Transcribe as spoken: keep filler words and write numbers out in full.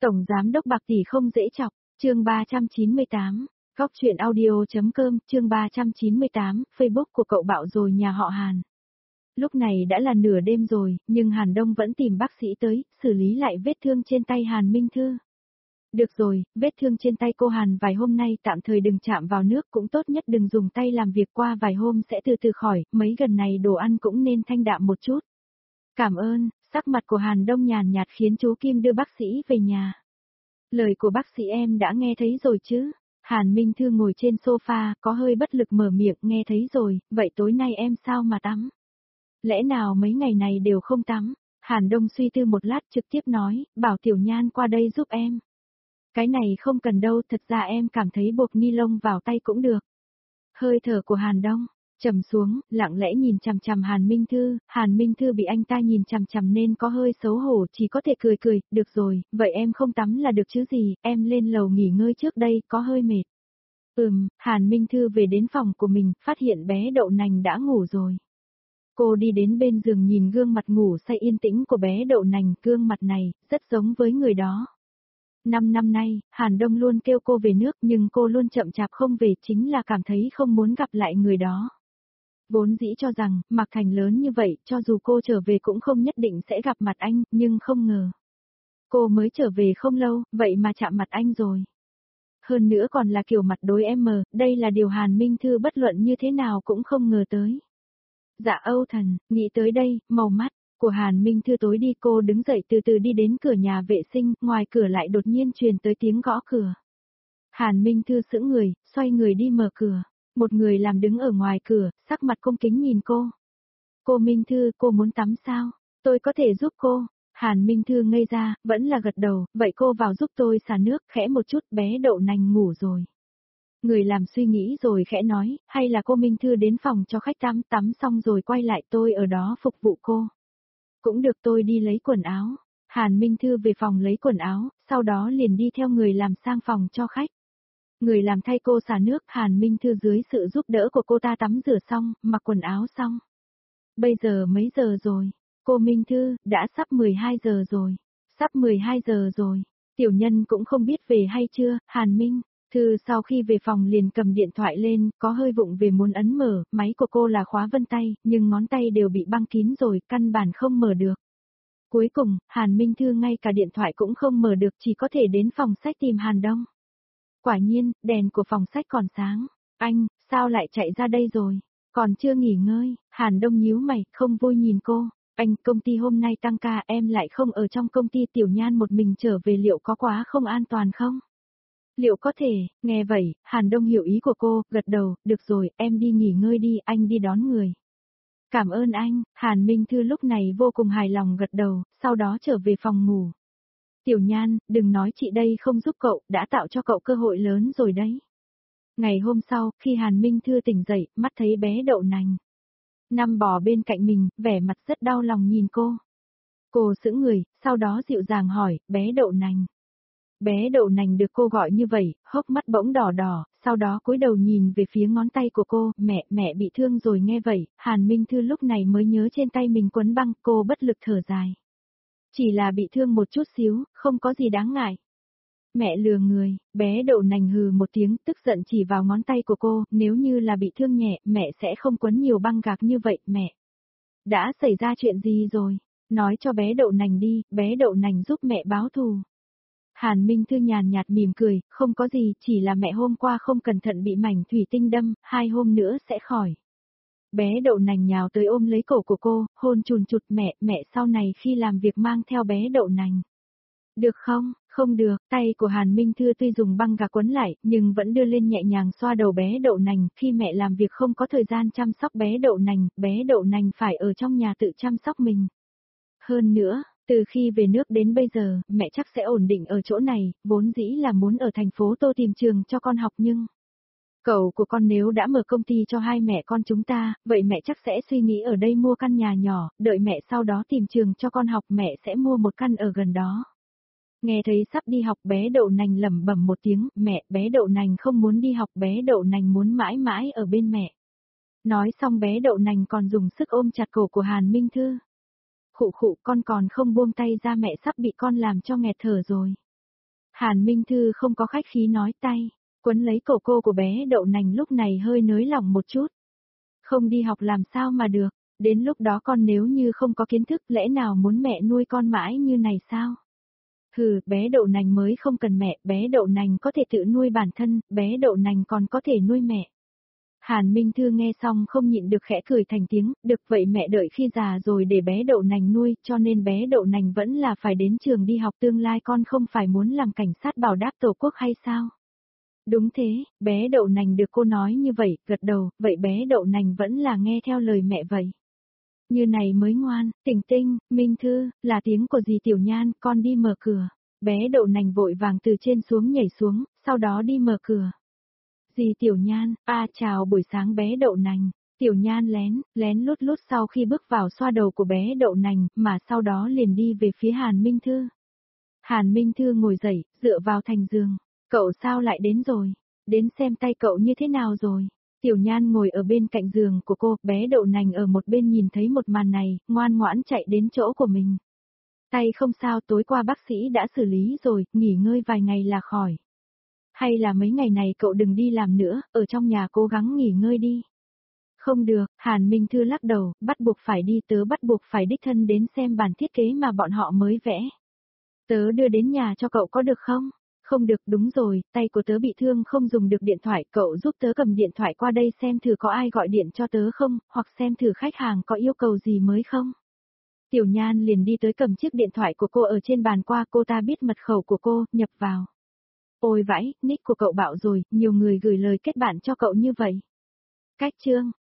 Tổng giám đốc Bạc tỷ không dễ chọc, chương ba trăm chín mươi tám, góc chuyện audio.com, chương ba trăm chín mươi tám, Facebook của cậu bạo rồi nhà họ Hàn. Lúc này đã là nửa đêm rồi, nhưng Hàn Đông vẫn tìm bác sĩ tới, xử lý lại vết thương trên tay Hàn Minh Thư. Được rồi, vết thương trên tay cô Hàn vài hôm nay tạm thời đừng chạm vào nước, cũng tốt nhất đừng dùng tay làm việc, qua vài hôm sẽ từ từ khỏi, mấy gần này đồ ăn cũng nên thanh đạm một chút. Cảm ơn, sắc mặt của Hàn Đông nhàn nhạt khiến chú Kim đưa bác sĩ về nhà. Lời của bác sĩ em đã nghe thấy rồi chứ? Hàn Minh Thư ngồi trên sofa, có hơi bất lực mở miệng, nghe thấy rồi, vậy tối nay em sao mà tắm? Lẽ nào mấy ngày này đều không tắm? Hàn Đông suy tư một lát trực tiếp nói, bảo Tiểu Nhan qua đây giúp em. Cái này không cần đâu, thật ra em cảm thấy bột ni lông vào tay cũng được. Hơi thở của Hàn Đông trầm xuống, lặng lẽ nhìn chằm chằm Hàn Minh Thư, Hàn Minh Thư bị anh ta nhìn chằm chằm nên có hơi xấu hổ, chỉ có thể cười cười, được rồi, vậy em không tắm là được chứ gì, em lên lầu nghỉ ngơi trước đây, có hơi mệt. Ừm, Hàn Minh Thư về đến phòng của mình, phát hiện bé đậu nành đã ngủ rồi. Cô đi đến bên giường nhìn gương mặt ngủ say yên tĩnh của bé đậu nành, gương mặt này, rất giống với người đó. Năm năm nay, Hàn Đông luôn kêu cô về nước nhưng cô luôn chậm chạp không về, chính là cảm thấy không muốn gặp lại người đó. Vốn dĩ cho rằng, Mạc Thành lớn như vậy, cho dù cô trở về cũng không nhất định sẽ gặp mặt anh, nhưng không ngờ. Cô mới trở về không lâu, vậy mà chạm mặt anh rồi. Hơn nữa còn là kiểu mặt đối em mờ, đây là điều Hàn Minh Thư bất luận như thế nào cũng không ngờ tới. Dạ Âu Thần, nghĩ tới đây, màu mắt của Hàn Minh Thư tối đi, cô đứng dậy từ từ đi đến cửa nhà vệ sinh, ngoài cửa lại đột nhiên truyền tới tiếng gõ cửa. Hàn Minh Thư sững người, xoay người đi mở cửa. Một người làm đứng ở ngoài cửa, sắc mặt cung kính nhìn cô. Cô Minh Thư, cô muốn tắm sao? Tôi có thể giúp cô. Hàn Minh Thư ngây ra, vẫn là gật đầu, vậy cô vào giúp tôi xả nước, khẽ một chút, bé đậu nành ngủ rồi. Người làm suy nghĩ rồi khẽ nói, hay là cô Minh Thư đến phòng cho khách tắm, tắm xong rồi quay lại, tôi ở đó phục vụ cô. Cũng được, tôi đi lấy quần áo. Hàn Minh Thư về phòng lấy quần áo, sau đó liền đi theo người làm sang phòng cho khách. Người làm thay cô xả nước, Hàn Minh Thư dưới sự giúp đỡ của cô ta tắm rửa xong, mặc quần áo xong. Bây giờ mấy giờ rồi? Cô Minh Thư, đã sắp mười hai giờ rồi. Sắp mười hai giờ rồi. Tiểu Nhân cũng không biết về hay chưa, Hàn Minh Thư sau khi về phòng liền cầm điện thoại lên, có hơi vụng về muốn ấn mở, máy của cô là khóa vân tay, nhưng ngón tay đều bị băng kín rồi, căn bản không mở được. Cuối cùng, Hàn Minh Thư ngay cả điện thoại cũng không mở được, chỉ có thể đến phòng sách tìm Hàn Đông. Quả nhiên, đèn của phòng sách còn sáng. Anh, sao lại chạy ra đây rồi? Còn chưa nghỉ ngơi. Hàn Đông nhíu mày, không vui nhìn cô. Anh, công ty hôm nay tăng ca, em lại không ở trong công ty, Tiểu Nhan một mình trở về liệu có quá không an toàn không? Liệu có thể? Nghe vậy, Hàn Đông hiểu ý của cô, gật đầu, được rồi, em đi nghỉ ngơi đi, anh đi đón người. Cảm ơn anh. Hàn Minh Thư lúc này vô cùng hài lòng gật đầu, sau đó trở về phòng ngủ. Tiểu Nhan, đừng nói chị đây không giúp cậu, đã tạo cho cậu cơ hội lớn rồi đấy. Ngày hôm sau, khi Hàn Minh Thư tỉnh dậy, mắt thấy bé đậu nành nằm bò bên cạnh mình, vẻ mặt rất đau lòng nhìn cô. Cô sững người, sau đó dịu dàng hỏi, bé đậu nành. Bé đậu nành được cô gọi như vậy, hốc mắt bỗng đỏ đỏ, sau đó cúi đầu nhìn về phía ngón tay của cô, mẹ, mẹ bị thương rồi. Nghe vậy, Hàn Minh Thư lúc này mới nhớ trên tay mình quấn băng, cô bất lực thở dài. Chỉ là bị thương một chút xíu, không có gì đáng ngại. Mẹ lừa người, bé đậu nành hừ một tiếng, tức giận chỉ vào ngón tay của cô, nếu như là bị thương nhẹ, mẹ sẽ không quấn nhiều băng gạc như vậy, mẹ. Đã xảy ra chuyện gì rồi? Nói cho bé đậu nành đi, bé đậu nành giúp mẹ báo thù. Hàn Minh Thư nhàn nhạt mỉm cười, không có gì, chỉ là mẹ hôm qua không cẩn thận bị mảnh thủy tinh đâm, hai hôm nữa sẽ khỏi. Bé đậu nành nhào tới ôm lấy cổ của cô, hôn chùn chụt, mẹ, mẹ sau này khi làm việc mang theo bé đậu nành. Được không? Không được, tay của Hàn Minh Thư tuy dùng băng gạc quấn lại, nhưng vẫn đưa lên nhẹ nhàng xoa đầu bé đậu nành, khi mẹ làm việc không có thời gian chăm sóc bé đậu nành, bé đậu nành phải ở trong nhà tự chăm sóc mình. Hơn nữa, từ khi về nước đến bây giờ, mẹ chắc sẽ ổn định ở chỗ này, vốn dĩ là muốn ở thành phố Tô tìm trường cho con học nhưng... Cậu của con nếu đã mở công ty cho hai mẹ con chúng ta, vậy mẹ chắc sẽ suy nghĩ ở đây mua căn nhà nhỏ, đợi mẹ sau đó tìm trường cho con học, mẹ sẽ mua một căn ở gần đó. Nghe thấy sắp đi học, bé đậu nành lẩm bẩm một tiếng, mẹ, bé đậu nành không muốn đi học, bé đậu nành muốn mãi mãi ở bên mẹ. Nói xong bé đậu nành còn dùng sức ôm chặt cổ của Hàn Minh Thư. Khụ khụ, con còn không buông tay ra, mẹ sắp bị con làm cho nghẹt thở rồi. Hàn Minh Thư không có khách khí nói tay, quấn lấy cổ cô của bé đậu nành lúc này hơi nới lỏng một chút. Không đi học làm sao mà được, đến lúc đó con nếu như không có kiến thức lẽ nào muốn mẹ nuôi con mãi như này sao? Hừ, bé đậu nành mới không cần mẹ, bé đậu nành có thể tự nuôi bản thân, bé đậu nành còn có thể nuôi mẹ. Hàn Minh Thư nghe xong không nhịn được khẽ cười thành tiếng, được vậy mẹ đợi khi già rồi để bé đậu nành nuôi, cho nên bé đậu nành vẫn là phải đến trường đi học, tương lai con không phải muốn làm cảnh sát bảo đáp tổ quốc hay sao? Đúng thế, bé đậu nành được cô nói như vậy, gật đầu, vậy bé đậu nành vẫn là nghe theo lời mẹ vậy. Như này mới ngoan, Tỉnh Tinh, Minh Thư, là tiếng của dì Tiểu Nhan, con đi mở cửa. Bé đậu nành vội vàng từ trên xuống nhảy xuống, sau đó đi mở cửa. Dì Tiểu Nhan, a chào buổi sáng bé đậu nành. Tiểu Nhan lén, lén lút lút sau khi bước vào xoa đầu của bé đậu nành, mà sau đó liền đi về phía Hàn Minh Thư. Hàn Minh Thư ngồi dậy, dựa vào thành giường. Cậu sao lại đến rồi? Đến xem tay cậu như thế nào rồi? Tiểu Nhan ngồi ở bên cạnh giường của cô, bé đậu nành ở một bên nhìn thấy một màn này, ngoan ngoãn chạy đến chỗ của mình. Tay không sao, tối qua bác sĩ đã xử lý rồi, nghỉ ngơi vài ngày là khỏi. Hay là mấy ngày này cậu đừng đi làm nữa, ở trong nhà cố gắng nghỉ ngơi đi. Không được, Hàn Minh Thư lắc đầu, bắt buộc phải đi, tớ bắt buộc phải đích thân đến xem bản thiết kế mà bọn họ mới vẽ. Tớ đưa đến nhà cho cậu có được không? Không được, đúng rồi, tay của tớ bị thương không dùng được điện thoại, cậu giúp tớ cầm điện thoại qua đây xem thử có ai gọi điện cho tớ không, hoặc xem thử khách hàng có yêu cầu gì mới không. Tiểu Nhan liền đi tới cầm chiếc điện thoại của cô ở trên bàn qua, cô ta biết mật khẩu của cô, nhập vào. Ôi vãi, nick của cậu bạo rồi, nhiều người gửi lời kết bạn cho cậu như vậy. Cách chương